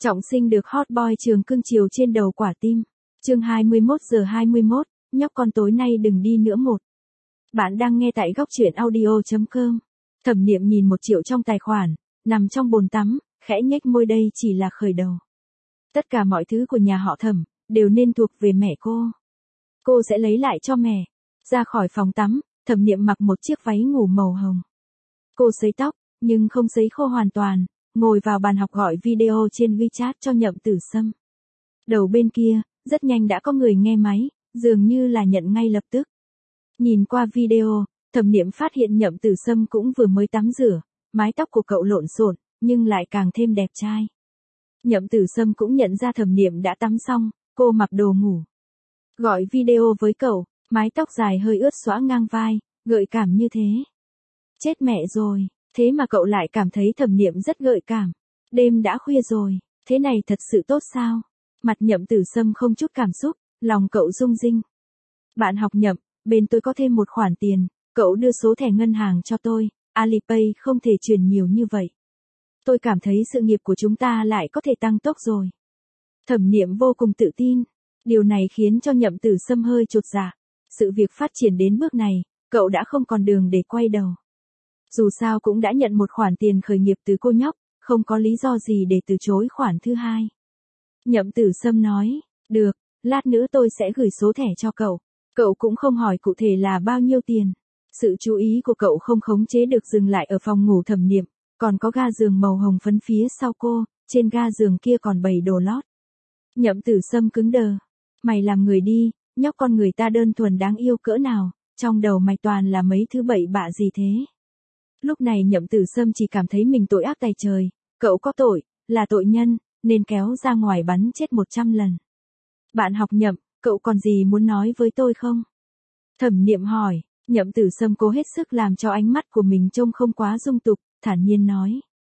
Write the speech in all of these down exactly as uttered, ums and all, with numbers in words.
Trọng sinh được hot boy trường cưng chiều trên đầu quả tim. Chương hai mươi mốt giờ hai mươi mốt, nhóc con tối nay đừng đi nữa một. Bạn đang nghe tại góc truyện audio chấm com. Thẩm Niệm nhìn một triệu trong tài khoản, nằm trong bồn tắm, khẽ nhếch môi, đây chỉ là khởi đầu. Tất cả mọi thứ của nhà họ Thẩm đều nên thuộc về mẹ cô. Cô sẽ lấy lại cho mẹ. Ra khỏi phòng tắm, Thẩm Niệm mặc một chiếc váy ngủ màu hồng. Cô sấy tóc, nhưng không sấy khô hoàn toàn, ngồi vào bàn học gọi video trên WeChat cho Nhậm Tử Sâm. Đầu bên kia, rất nhanh đã có người nghe máy, dường như là nhận ngay lập tức. Nhìn qua video, Thẩm Niệm phát hiện Nhậm Tử Sâm cũng vừa mới tắm rửa, mái tóc của cậu lộn xộn, nhưng lại càng thêm đẹp trai. Nhậm Tử Sâm cũng nhận ra Thẩm Niệm đã tắm xong, cô mặc đồ ngủ. Gọi video với cậu, mái tóc dài hơi ướt xõa ngang vai, gợi cảm như thế. Chết mẹ rồi, thế mà cậu lại cảm thấy Thẩm Niệm rất gợi cảm. Đêm đã khuya rồi, thế này thật sự tốt sao? Mặt Nhậm Tử Sâm không chút cảm xúc, lòng cậu rung rinh. Bạn học Nhậm, bên tôi có thêm một khoản tiền, cậu đưa số thẻ ngân hàng cho tôi, Alipay không thể chuyển nhiều như vậy. Tôi cảm thấy sự nghiệp của chúng ta lại có thể tăng tốc rồi. Thẩm Niệm vô cùng tự tin, điều này khiến cho Nhậm Tử Sâm hơi chột dạ. Sự việc phát triển đến bước này, cậu đã không còn đường để quay đầu. Dù sao cũng đã nhận một khoản tiền khởi nghiệp từ cô nhóc, không có lý do gì để từ chối khoản thứ hai. Nhậm Tử Sâm nói, được, lát nữa tôi sẽ gửi số thẻ cho cậu. Cậu cũng không hỏi cụ thể là bao nhiêu tiền. Sự chú ý của cậu không khống chế được dừng lại ở phòng ngủ Thẩm Niệm, còn có ga giường màu hồng phấn phía sau cô, trên ga giường kia còn bày đồ lót. Nhậm Tử Sâm cứng đờ, mày làm người đi, nhóc con người ta đơn thuần đáng yêu cỡ nào, trong đầu mày toàn là mấy thứ bậy bạ gì thế. Lúc này Nhậm Tử Sâm chỉ cảm thấy mình tội ác tày trời, cậu có tội, là tội nhân, nên kéo ra ngoài bắn chết một trăm lần. Bạn học Nhậm, cậu còn gì muốn nói với tôi không? Thẩm Niệm hỏi, Nhậm Tử Sâm cố hết sức làm cho ánh mắt của mình trông không quá dung tục, thản nhiên nói.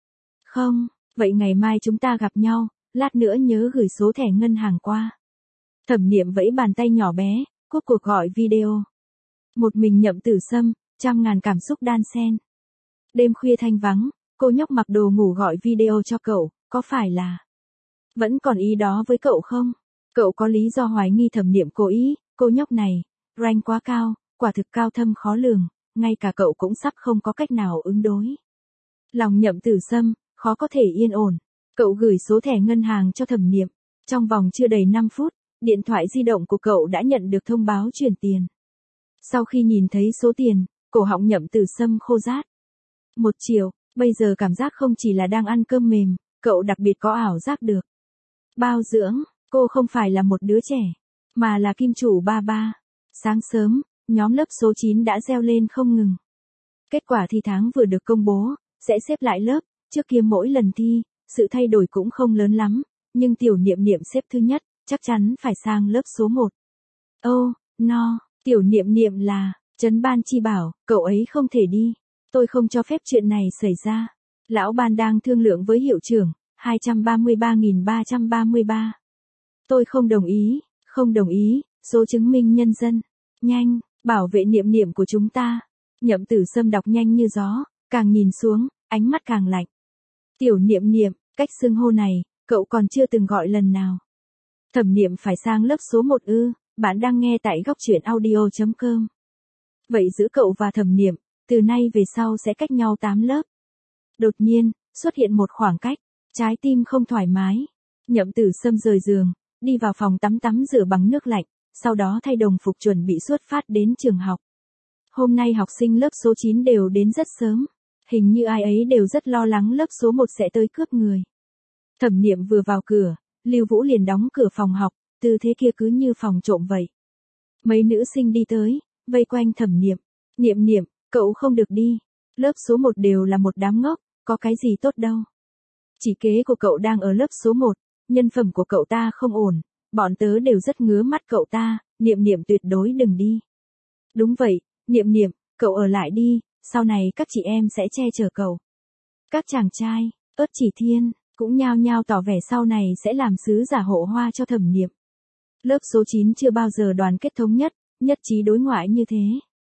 Không, vậy ngày mai chúng ta gặp nhau, lát nữa nhớ gửi số thẻ ngân hàng qua. Thẩm Niệm vẫy bàn tay nhỏ bé, cúp cuộc gọi video. Một mình Nhậm Tử Sâm, trăm ngàn cảm xúc đan xen. Đêm khuya thanh vắng, cô nhóc mặc đồ ngủ gọi video cho cậu, có phải là vẫn còn ý đó với cậu không? Cậu có lý do hoài nghi Thẩm Niệm cố ý, cô nhóc này, rank quá cao, quả thực cao thâm khó lường, ngay cả cậu cũng sắp không có cách nào ứng đối. Lòng Nhậm Tử Sâm, khó có thể yên ổn. Cậu gửi số thẻ ngân hàng cho Thẩm Niệm. Trong vòng chưa đầy năm phút, điện thoại di động của cậu đã nhận được thông báo chuyển tiền. Sau khi nhìn thấy số tiền, cổ họng Nhậm Tử Sâm khô rát. Một triệu, bây giờ cảm giác không chỉ là đang ăn cơm mềm, cậu đặc biệt có ảo giác được bao dưỡng, cô không phải là một đứa trẻ, mà là kim chủ ba ba. Sáng sớm, nhóm lớp số chín đã reo lên không ngừng. Kết quả thi tháng vừa được công bố, sẽ xếp lại lớp, trước kia mỗi lần thi, sự thay đổi cũng không lớn lắm, nhưng tiểu Niệm Niệm xếp thứ nhất, chắc chắn phải sang lớp số một. Ô, oh, no, tiểu Niệm Niệm là, Trấn Ban Chi bảo, cậu ấy không thể đi. Tôi không cho phép chuyện này xảy ra. Lão Ban đang thương lượng với hiệu trưởng, hai trăm ba mươi ba nghìn ba trăm ba mươi ba. Tôi không đồng ý, không đồng ý, số chứng minh nhân dân. Nhanh, bảo vệ Niệm Niệm của chúng ta. Nhậm Tử Sâm đọc nhanh như gió, càng nhìn xuống, ánh mắt càng lạnh. Tiểu Niệm Niệm, cách xưng hô này, cậu còn chưa từng gọi lần nào. Thẩm Niệm phải sang lớp số một ư, bạn đang nghe tại góc truyện audio chấm com. Vậy giữa cậu và Thẩm Niệm, từ nay về sau sẽ cách nhau tám lớp. Đột nhiên, xuất hiện một khoảng cách, trái tim không thoải mái. Nhậm Tử Sâm rời giường, đi vào phòng tắm tắm rửa bằng nước lạnh, sau đó thay đồng phục chuẩn bị xuất phát đến trường học. Hôm nay học sinh lớp số chín đều đến rất sớm, hình như ai ấy đều rất lo lắng lớp số một sẽ tới cướp người. Thẩm Niệm vừa vào cửa, Lưu Vũ liền đóng cửa phòng học, tư thế kia cứ như phòng trộm vậy. Mấy nữ sinh đi tới, vây quanh Thẩm Niệm. Niệm Niệm, cậu không được đi, lớp số một đều là một đám ngốc, có cái gì tốt đâu. Chỉ kế của cậu đang ở lớp số một, nhân phẩm của cậu ta không ổn, bọn tớ đều rất ngứa mắt cậu ta, Niệm Niệm tuyệt đối đừng đi. Đúng vậy, Niệm Niệm, cậu ở lại đi, sau này các chị em sẽ che chở cậu. Các chàng trai, Ất Chỉ Thiên, cũng nhao nhao tỏ vẻ sau này sẽ làm sứ giả hộ hoa cho Thẩm Niệm. Lớp số chín chưa bao giờ đoàn kết thống nhất, nhất trí đối ngoại như thế.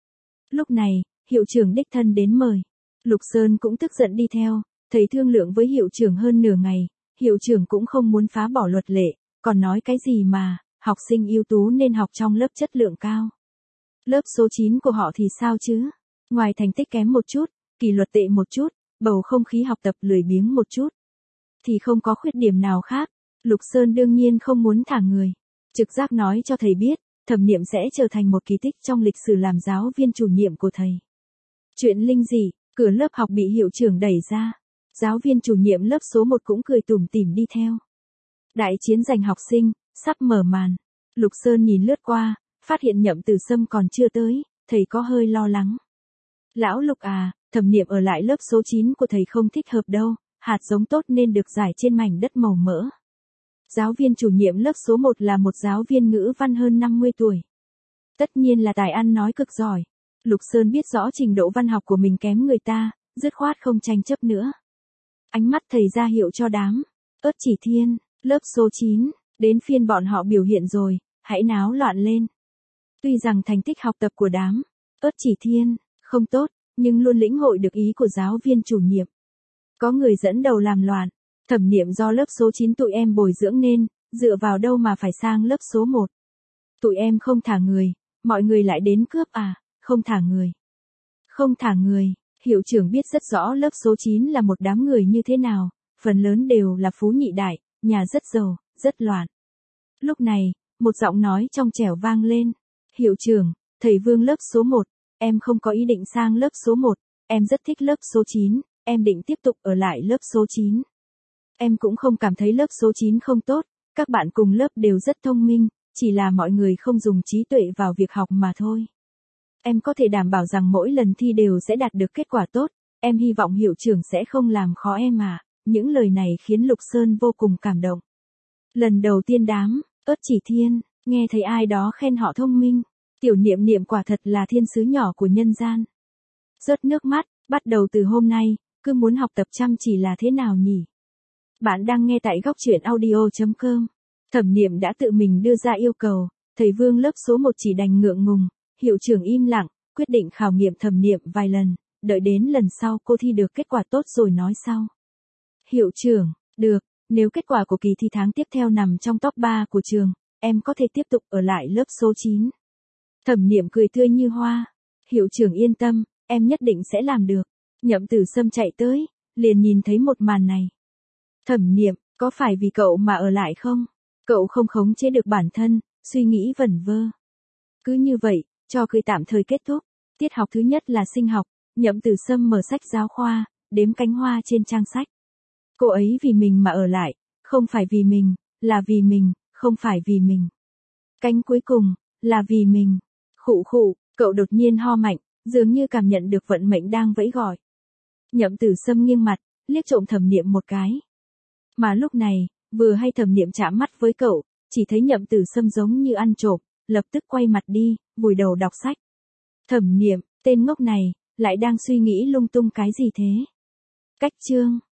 Lúc này, hiệu trưởng đích thân đến mời. Lục Sơn cũng tức giận đi theo, thầy thương lượng với hiệu trưởng hơn nửa ngày, hiệu trưởng cũng không muốn phá bỏ luật lệ, còn nói cái gì mà, học sinh ưu tú nên học trong lớp chất lượng cao. Lớp số chín của họ thì sao chứ? Ngoài thành tích kém một chút, kỷ luật tệ một chút, bầu không khí học tập lười biếng một chút, thì không có khuyết điểm nào khác. Lục Sơn đương nhiên không muốn thả người. Trực giác nói cho thầy biết, Thẩm Niệm sẽ trở thành một kỳ tích trong lịch sử làm giáo viên chủ nhiệm của thầy. Chuyện linh dị, cửa lớp học bị hiệu trưởng đẩy ra. Giáo viên chủ nhiệm lớp số một cũng cười tủm tỉm đi theo. Đại chiến giành học sinh, sắp mở màn. Lục Sơn nhìn lướt qua, phát hiện Nhậm Tử Sâm còn chưa tới, thầy có hơi lo lắng. Lão Lục à, Thẩm Niệm ở lại lớp số chín của thầy không thích hợp đâu, hạt giống tốt nên được giải trên mảnh đất màu mỡ. Giáo viên chủ nhiệm lớp số một là một giáo viên ngữ văn hơn năm mươi tuổi. Tất nhiên là tài ăn nói cực giỏi. Lục Sơn biết rõ trình độ văn học của mình kém người ta, dứt khoát không tranh chấp nữa. Ánh mắt thầy ra hiệu cho đám. Ớt Chỉ Thiên, lớp số chín, đến phiên bọn họ biểu hiện rồi, hãy náo loạn lên. Tuy rằng thành tích học tập của đám Ớt Chỉ Thiên không tốt, nhưng luôn lĩnh hội được ý của giáo viên chủ nhiệm. Có người dẫn đầu làm loạn, Thẩm Niệm do lớp số chín tụi em bồi dưỡng nên, dựa vào đâu mà phải sang lớp số một. Tụi em không thả người, mọi người lại đến cướp à, không thả người. Không thả người, hiệu trưởng biết rất rõ lớp số chín là một đám người như thế nào, phần lớn đều là phú nhị đại, nhà rất giàu, rất loạn. Lúc này, một giọng nói trong trẻo vang lên. Hiệu trưởng, thầy Vương lớp số một, em không có ý định sang lớp số một, em rất thích lớp số chín, em định tiếp tục ở lại lớp số chín. Em cũng không cảm thấy lớp số chín không tốt, các bạn cùng lớp đều rất thông minh, chỉ là mọi người không dùng trí tuệ vào việc học mà thôi. Em có thể đảm bảo rằng mỗi lần thi đều sẽ đạt được kết quả tốt, em hy vọng hiệu trưởng sẽ không làm khó em à. Những lời này khiến Lục Sơn vô cùng cảm động. Lần đầu tiên đám Ớt Chỉ Thiên nghe thấy ai đó khen họ thông minh, tiểu Niệm Niệm quả thật là thiên sứ nhỏ của nhân gian. Rớt nước mắt, bắt đầu từ hôm nay, cứ muốn học tập chăm chỉ là thế nào nhỉ? Bạn đang nghe tại góc truyện audio chấm com. Thẩm Niệm đã tự mình đưa ra yêu cầu, thầy Vương lớp số một chỉ đành ngượng ngùng, hiệu trưởng im lặng, quyết định khảo nghiệm Thẩm Niệm vài lần, đợi đến lần sau cô thi được kết quả tốt rồi nói sau. Hiệu trưởng, được, nếu kết quả của kỳ thi tháng tiếp theo nằm trong top ba của trường, em có thể tiếp tục ở lại lớp số chín. Thẩm Niệm cười tươi như hoa. Hiệu trưởng yên tâm, em nhất định sẽ làm được. Nhậm Tử Sâm chạy tới, liền nhìn thấy một màn này. Thẩm Niệm, có phải vì cậu mà ở lại không? Cậu không khống chế được bản thân, suy nghĩ vẩn vơ. Cứ như vậy, cho cười tạm thời kết thúc. Tiết học thứ nhất là sinh học, Nhậm Tử Sâm mở sách giáo khoa, đếm cánh hoa trên trang sách. Cô ấy vì mình mà ở lại, không phải vì mình, là vì mình, không phải vì mình. Cánh cuối cùng, là vì mình. Khụ khụ, cậu đột nhiên ho mạnh, dường như cảm nhận được vận mệnh đang vẫy gọi. Nhậm Tử Sâm nghiêng mặt, liếc trộm Thẩm Niệm một cái. Mà lúc này, vừa hay Thẩm Niệm chạm mắt với cậu, chỉ thấy Nhậm Tử Sâm giống như ăn trộm, lập tức quay mặt đi, vùi đầu đọc sách. Thẩm Niệm, tên ngốc này, lại đang suy nghĩ lung tung cái gì thế? Cách chương